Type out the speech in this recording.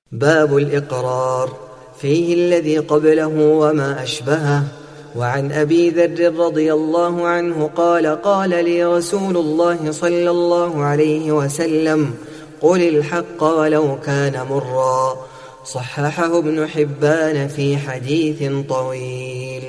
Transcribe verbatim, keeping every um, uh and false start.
باب الإقرار فيه الذي قبله وما أشبهه. وعن أبي ذر رضي الله عنه قال قال لي رسول الله صلى الله عليه وسلم قل الحق ولو كان مرا. صححه ابن حبان في حديث طويل.